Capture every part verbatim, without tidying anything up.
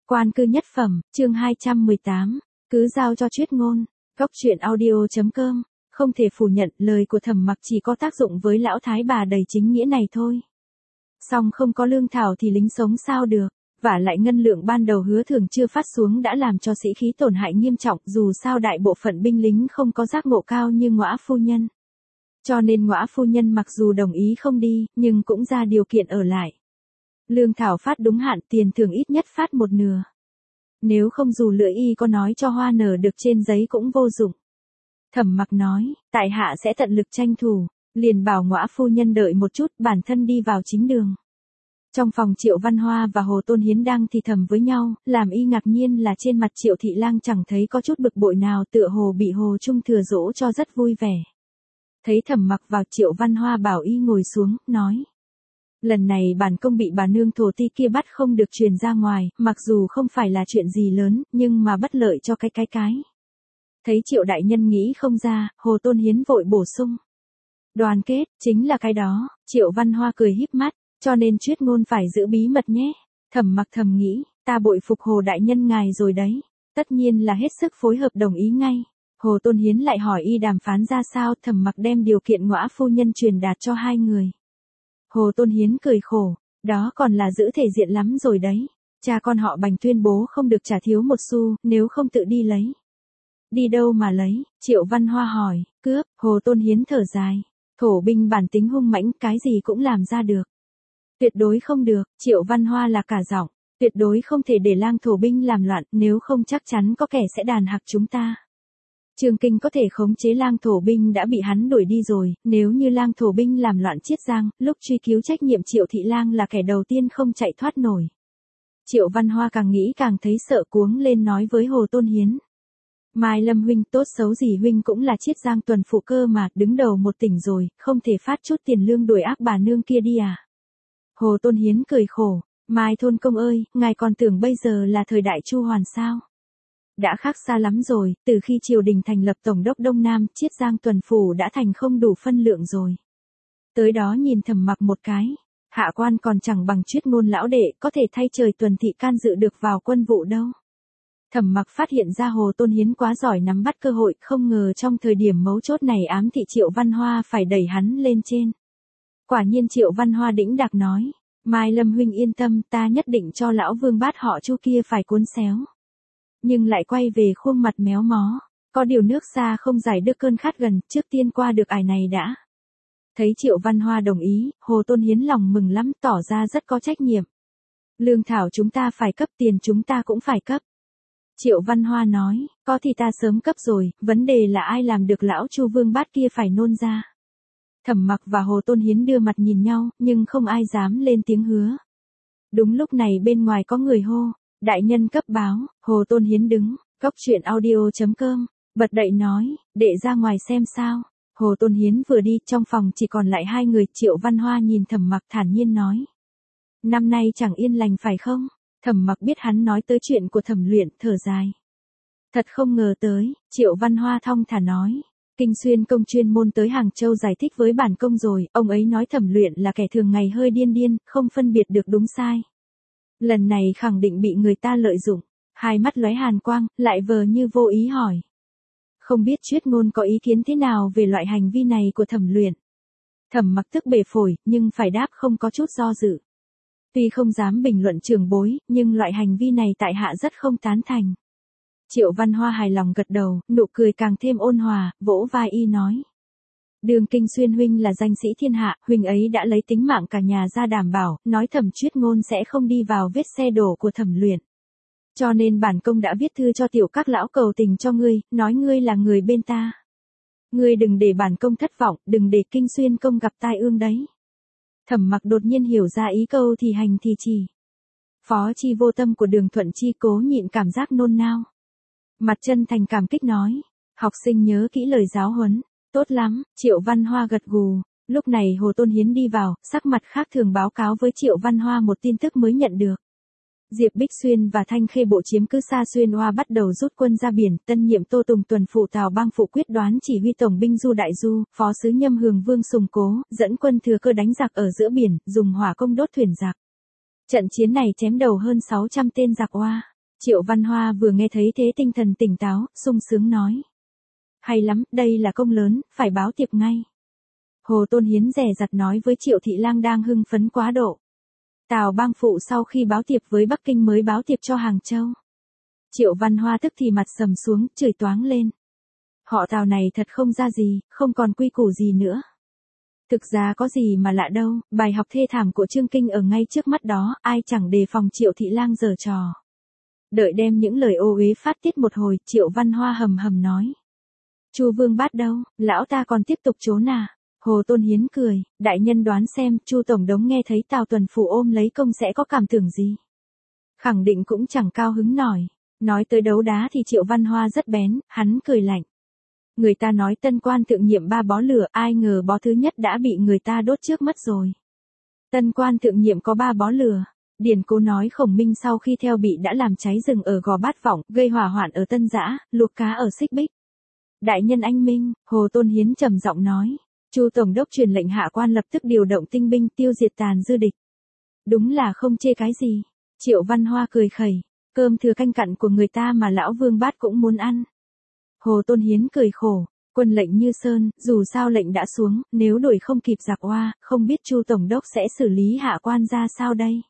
Quan cư nhất phẩm, chương hai trăm mười tám, cứ giao cho Chuyết Ngôn. Góc truyện audio chấm com, không thể phủ nhận lời của Thẩm Mặc chỉ có tác dụng với lão thái bà đầy chính nghĩa này thôi. Song không có lương thảo thì lính sống sao được, vả lại ngân lượng ban đầu hứa thường chưa phát xuống đã làm cho sĩ khí tổn hại nghiêm trọng, dù sao đại bộ phận binh lính không có giác ngộ cao như Ngõa phu nhân. Cho nên Ngõa phu nhân mặc dù đồng ý không đi, nhưng cũng ra điều kiện ở lại. Lương thảo phát đúng hạn, tiền thưởng ít nhất phát một nửa. Nếu không dù lưỡi y có nói cho hoa nở được trên giấy cũng vô dụng. Thẩm Mặc nói, tại hạ sẽ tận lực tranh thủ, liền bảo Ngõa phu nhân đợi một chút, bản thân đi vào chính đường. Trong phòng Triệu Văn Hoa và Hồ Tôn Hiến đang thì thầm với nhau, làm y ngạc nhiên là trên mặt Triệu Thị Lang chẳng thấy có chút bực bội nào, tựa hồ bị Hồ Trung thừa dỗ cho rất vui vẻ. Thấy Thẩm Mặc vào, Triệu Văn Hoa bảo y ngồi xuống, nói. Lần này bản công bị bà nương thổ ti kia bắt không được truyền ra ngoài, mặc dù không phải là chuyện gì lớn, nhưng mà bất lợi cho cái cái cái. Thấy Triệu đại nhân nghĩ không ra, Hồ Tôn Hiến vội bổ sung. Đoàn kết, chính là cái đó. Triệu Văn Hoa cười híp mắt, cho nên Chuyết Ngôn phải giữ bí mật nhé. Thẩm Mặc thầm nghĩ, ta bội phục Hồ đại nhân ngài rồi đấy. Tất nhiên là hết sức phối hợp đồng ý ngay. Hồ Tôn Hiến lại hỏi y đàm phán ra sao, Thẩm Mặc đem điều kiện Ngõa phu nhân truyền đạt cho hai người. Hồ Tôn Hiến cười khổ, đó còn là giữ thể diện lắm rồi đấy. Cha con họ Bành tuyên bố không được trả thiếu một xu, nếu không tự đi lấy. Đi đâu mà lấy? Triệu Văn Hoa hỏi. Cướp. Hồ Tôn Hiến thở dài. Thổ binh bản tính hung mãnh, cái gì cũng làm ra được. Tuyệt đối không được. Triệu Văn Hoa là cả giọng. Tuyệt đối không thể để lang thổ binh làm loạn, nếu không chắc chắn có kẻ sẽ đàn hạc chúng ta. Trương Kinh có thể khống chế lang thổ binh đã bị hắn đuổi đi rồi, nếu như lang thổ binh làm loạn Chiết Giang, lúc truy cứu trách nhiệm Triệu Thị Lang là kẻ đầu tiên không chạy thoát nổi. Triệu Văn Hoa càng nghĩ càng thấy sợ, cuống lên nói với Hồ Tôn Hiến. Mai Lâm huynh, tốt xấu gì huynh cũng là Chiết Giang tuần phụ cơ mà, đứng đầu một tỉnh rồi, không thể phát chút tiền lương đuổi ác bà nương kia đi à? Hồ Tôn Hiến cười khổ, Mai thôn công ơi, ngài còn tưởng bây giờ là thời đại Chu Hoàn sao? Đã khác xa lắm rồi, từ khi triều đình thành lập Tổng đốc Đông Nam, Chiết Giang tuần phủ đã thành không đủ phân lượng rồi. Tới đó nhìn Thẩm Mặc một cái, hạ quan còn chẳng bằng Chuyết Ngôn lão đệ, có thể thay trời tuần thị can dự được vào quân vụ đâu. Thẩm Mặc phát hiện ra Hồ Tôn Hiến quá giỏi nắm bắt cơ hội, không ngờ trong thời điểm mấu chốt này ám thị Triệu Văn Hoa phải đẩy hắn lên trên. Quả nhiên Triệu Văn Hoa đĩnh đạc nói, Mai Lâm huynh yên tâm, ta nhất định cho lão vương bát họ Chu kia phải cuốn xéo. Nhưng lại quay về khuôn mặt méo mó, có điều nước xa không giải được cơn khát gần, trước tiên qua được ải này đã. Thấy Triệu Văn Hoa đồng ý, Hồ Tôn Hiến lòng mừng lắm, tỏ ra rất có trách nhiệm. Lương thảo chúng ta phải cấp, tiền chúng ta cũng phải cấp. Triệu Văn Hoa nói, có thì ta sớm cấp rồi, vấn đề là ai làm được lão Chu vương bát kia phải nôn ra. Thẩm Mặc và Hồ Tôn Hiến đưa mặt nhìn nhau, nhưng không ai dám lên tiếng hứa. Đúng lúc này bên ngoài có người hô. Đại nhân cấp báo. Hồ Tôn Hiến đứng, góc truyện audio chấm com, bật đậy nói, đệ ra ngoài xem sao. Hồ Tôn Hiến vừa đi, trong phòng chỉ còn lại hai người. Triệu Văn Hoa nhìn Thẩm Mặc thản nhiên nói. Năm nay chẳng yên lành phải không? Thẩm Mặc biết hắn nói tới chuyện của Thẩm Luyện, thở dài. Thật không ngờ tới, Triệu Văn Hoa thong thả nói. Kinh Xuyên công chuyên môn tới Hàng Châu giải thích với bản công rồi, ông ấy nói Thẩm Luyện là kẻ thường ngày hơi điên điên, không phân biệt được đúng sai. Lần này khẳng định bị người ta lợi dụng. Hai mắt lóe hàn quang, lại vờ như vô ý hỏi. Không biết Chuyết Ngôn có ý kiến thế nào về loại hành vi này của Thẩm Luyện? Thẩm Mặc tức bể phổi, nhưng phải đáp không có chút do dự. Tuy không dám bình luận trưởng bối, nhưng loại hành vi này tại hạ rất không tán thành. Triệu Văn Hoa hài lòng gật đầu, nụ cười càng thêm ôn hòa, vỗ vai y nói. Đường Kinh Xuyên huynh là danh sĩ thiên hạ, huynh ấy đã lấy tính mạng cả nhà ra đảm bảo, nói Thẩm Chuyết Ngôn sẽ không đi vào vết xe đổ của Thẩm Luyện. Cho nên bản công đã viết thư cho tiểu các lão cầu tình cho ngươi, nói ngươi là người bên ta. Ngươi đừng để bản công thất vọng, đừng để Kinh Xuyên công gặp tai ương đấy. Thẩm Mặc đột nhiên hiểu ra ý câu thì hành thì chỉ. Phó chi vô tâm của Đường Thuận Chi cố nhịn cảm giác nôn nao. Mặt chân thành cảm kích nói, học sinh nhớ kỹ lời giáo huấn. Tốt lắm. Triệu Văn Hoa gật gù. Lúc này Hồ Tôn Hiến đi vào, sắc mặt khác thường báo cáo với Triệu Văn Hoa một tin tức mới nhận được. Diệp Bích Xuyên và Thanh Khê bộ chiếm cứ Sa Xuyên Oa bắt đầu rút quân ra biển, tân nhiệm Tô Tùng tuần phụ Tào Bang Phụ quyết đoán chỉ huy tổng binh Du Đại Du, phó sứ Nhâm Hường Vương Sùng Cố, dẫn quân thừa cơ đánh giặc ở giữa biển, dùng hỏa công đốt thuyền giặc. Trận chiến này chém đầu hơn sáu trăm tên giặc Oa. Triệu Văn Hoa vừa nghe thấy thế tinh thần tỉnh táo, sung sướng nói. Hay lắm, đây là công lớn, phải báo tiệp ngay. Hồ Tôn Hiến dè dặt nói với Triệu Thị Lang đang hưng phấn quá độ. Tào Bang Phụ sau khi báo tiệp với Bắc Kinh mới báo tiệp cho Hàng Châu. Triệu Văn Hoa tức thì mặt sầm xuống, chửi toáng lên. Họ Tào này thật không ra gì, không còn quy củ gì nữa. Thực ra có gì mà lạ đâu, bài học thê thảm của Trương Kinh ở ngay trước mắt đó, ai chẳng đề phòng Triệu Thị Lang giở trò. Đợi đem những lời ô uế phát tiết một hồi, Triệu Văn Hoa hầm hầm nói. Chu Vương Bát đâu, lão ta còn tiếp tục trốn à? Hồ Tôn Hiến cười, đại nhân đoán xem, Chu Tổng Đống nghe thấy Tào Tuần Phủ ôm lấy công sẽ có cảm tưởng gì? Khẳng định cũng chẳng cao hứng nổi. Nói tới đấu đá thì Triệu Văn Hoa rất bén, hắn cười lạnh. Người ta nói tân quan thượng nhiệm ba bó lửa, ai ngờ bó thứ nhất đã bị người ta đốt trước mất rồi. Tân quan thượng nhiệm có ba bó lửa. Điển Cố nói Khổng Minh sau khi theo bị đã làm cháy rừng ở Gò Bát Vọng, gây hỏa hoạn ở Tân Giã, luộc cá ở Xích Bích. Đại nhân anh minh, Hồ Tôn Hiến trầm giọng nói. Chu Tổng đốc truyền lệnh hạ quan lập tức điều động tinh binh tiêu diệt tàn dư địch. Đúng là không chê cái gì. Triệu Văn Hoa cười khẩy. Cơm thừa canh cặn của người ta mà lão Vương Bát cũng muốn ăn. Hồ Tôn Hiến cười khổ. Quân lệnh như sơn, dù sao lệnh đã xuống, nếu đuổi không kịp giặc oa, không biết Chu Tổng đốc sẽ xử lý hạ quan ra sao đây.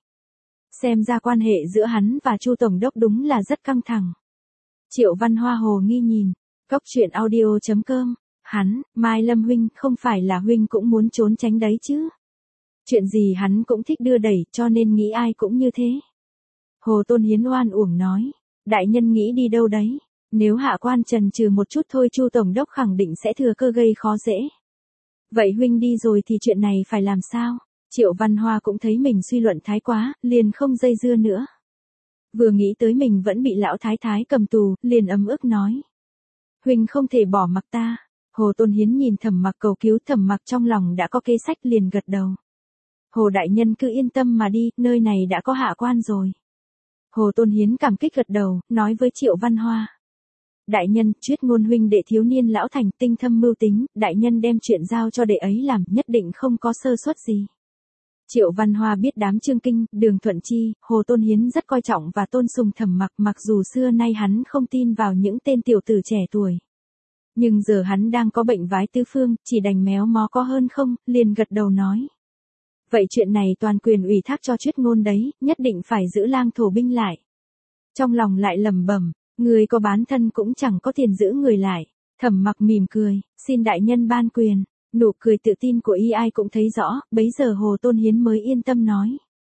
Xem ra quan hệ giữa hắn và Chu Tổng đốc đúng là rất căng thẳng. Triệu Văn Hoa hồ nghi nhìn. Cốc truyện audio chấm com. Hắn, Mai Lâm huynh, không phải là huynh cũng muốn trốn tránh đấy chứ. Chuyện gì hắn cũng thích đưa đẩy, cho nên nghĩ ai cũng như thế. Hồ Tôn Hiến oan uổng nói. Đại nhân nghĩ đi đâu đấy? Nếu hạ quan trần trừ một chút thôi Chu Tổng đốc khẳng định sẽ thừa cơ gây khó dễ. Vậy huynh đi rồi thì chuyện này phải làm sao? Triệu Văn Hoa cũng thấy mình suy luận thái quá, liền không dây dưa nữa. Vừa nghĩ tới mình vẫn bị lão thái thái cầm tù, liền ấm ức nói. Huynh không thể bỏ mặc ta. Hồ Tôn Hiến nhìn Thẩm Mặc cầu cứu, Thẩm Mặc trong lòng đã có kế sách liền gật đầu. Hồ đại nhân cứ yên tâm mà đi, nơi này đã có hạ quan rồi. Hồ Tôn Hiến cảm kích gật đầu, nói với Triệu Văn Hoa. Đại nhân, Chuyết Ngôn huynh đệ thiếu niên lão thành, tinh thâm mưu tính, đại nhân đem chuyện giao cho đệ ấy làm, nhất định không có sơ suất gì. Triệu Văn Hoa biết đám Trương Kinh, Đường Thuận Chi, Hồ Tôn Hiến rất coi trọng và tôn sùng Thẩm Mặc, mặc dù xưa nay hắn không tin vào những tên tiểu tử trẻ tuổi. Nhưng giờ hắn đang có bệnh vái tứ phương, chỉ đành méo mó có hơn không, liền gật đầu nói. Vậy chuyện này toàn quyền ủy thác cho Chuyết Ngôn đấy, nhất định phải giữ lang thổ binh lại. Trong lòng lại lẩm bẩm, người có bán thân cũng chẳng có tiền giữ người lại. Thẩm Mặc mỉm cười, xin đại nhân ban quyền. Nụ cười tự tin của y ai cũng thấy rõ, bấy giờ Hồ Tôn Hiến mới yên tâm nói.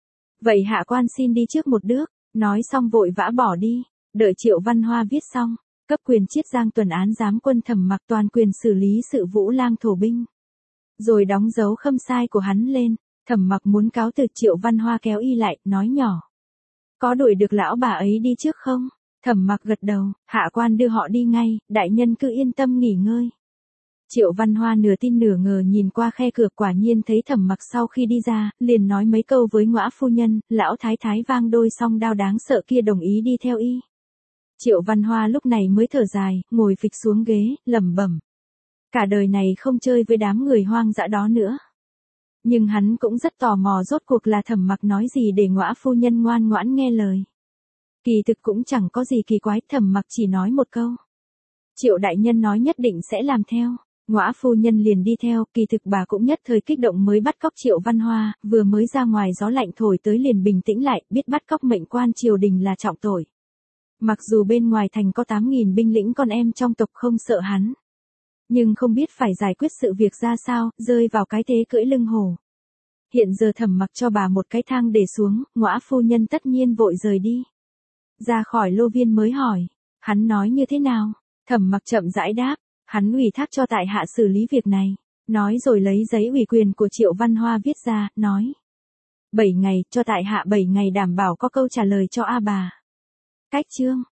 Vậy hạ quan xin đi trước một bước, nói xong vội vã bỏ đi, đợi Triệu Văn Hoa viết xong, cấp quyền Chiết Giang tuần án giám quân Thẩm Mặc toàn quyền xử lý sự Vũ Lang thổ binh. Rồi đóng dấu khâm sai của hắn lên, Thẩm Mặc muốn cáo từ, Triệu Văn Hoa kéo y lại, nói nhỏ. Có đuổi được lão bà ấy đi trước không? Thẩm Mặc gật đầu, hạ quan đưa họ đi ngay, đại nhân cứ yên tâm nghỉ ngơi. Triệu Văn Hoa nửa tin nửa ngờ nhìn qua khe cửa, quả nhiên thấy Thẩm Mặc sau khi đi ra, liền nói mấy câu với Ngõa phu nhân, lão thái thái vang đôi song đao đáng sợ kia đồng ý đi theo y. Triệu Văn Hoa lúc này mới thở dài, ngồi phịch xuống ghế, lẩm bẩm. Cả đời này không chơi với đám người hoang dã đó nữa. Nhưng hắn cũng rất tò mò rốt cuộc là Thẩm Mặc nói gì để Ngõa phu nhân ngoan ngoãn nghe lời. Kỳ thực cũng chẳng có gì kỳ quái, Thẩm Mặc chỉ nói một câu. Triệu đại nhân nói nhất định sẽ làm theo. Ngõa phu nhân liền đi theo, kỳ thực bà cũng nhất thời kích động mới bắt cóc Triệu Văn Hoa, vừa mới ra ngoài gió lạnh thổi tới liền bình tĩnh lại, biết bắt cóc mệnh quan triều đình là trọng tội. Mặc dù bên ngoài thành có tám nghìn binh lĩnh con em trong tộc không sợ hắn, nhưng không biết phải giải quyết sự việc ra sao, rơi vào cái thế cưỡi lưng hổ. Hiện giờ Thẩm Mặc cho bà một cái thang để xuống, Ngõa phu nhân tất nhiên vội rời đi. Ra khỏi lô viên mới hỏi, hắn nói như thế nào? Thẩm Mặc chậm rãi đáp. Hắn ủy thác cho tại hạ xử lý việc này, nói rồi lấy giấy ủy quyền của Triệu Văn Hoa viết ra, nói. Bảy ngày, cho tại hạ bảy ngày đảm bảo có câu trả lời cho A bà. Cách chương.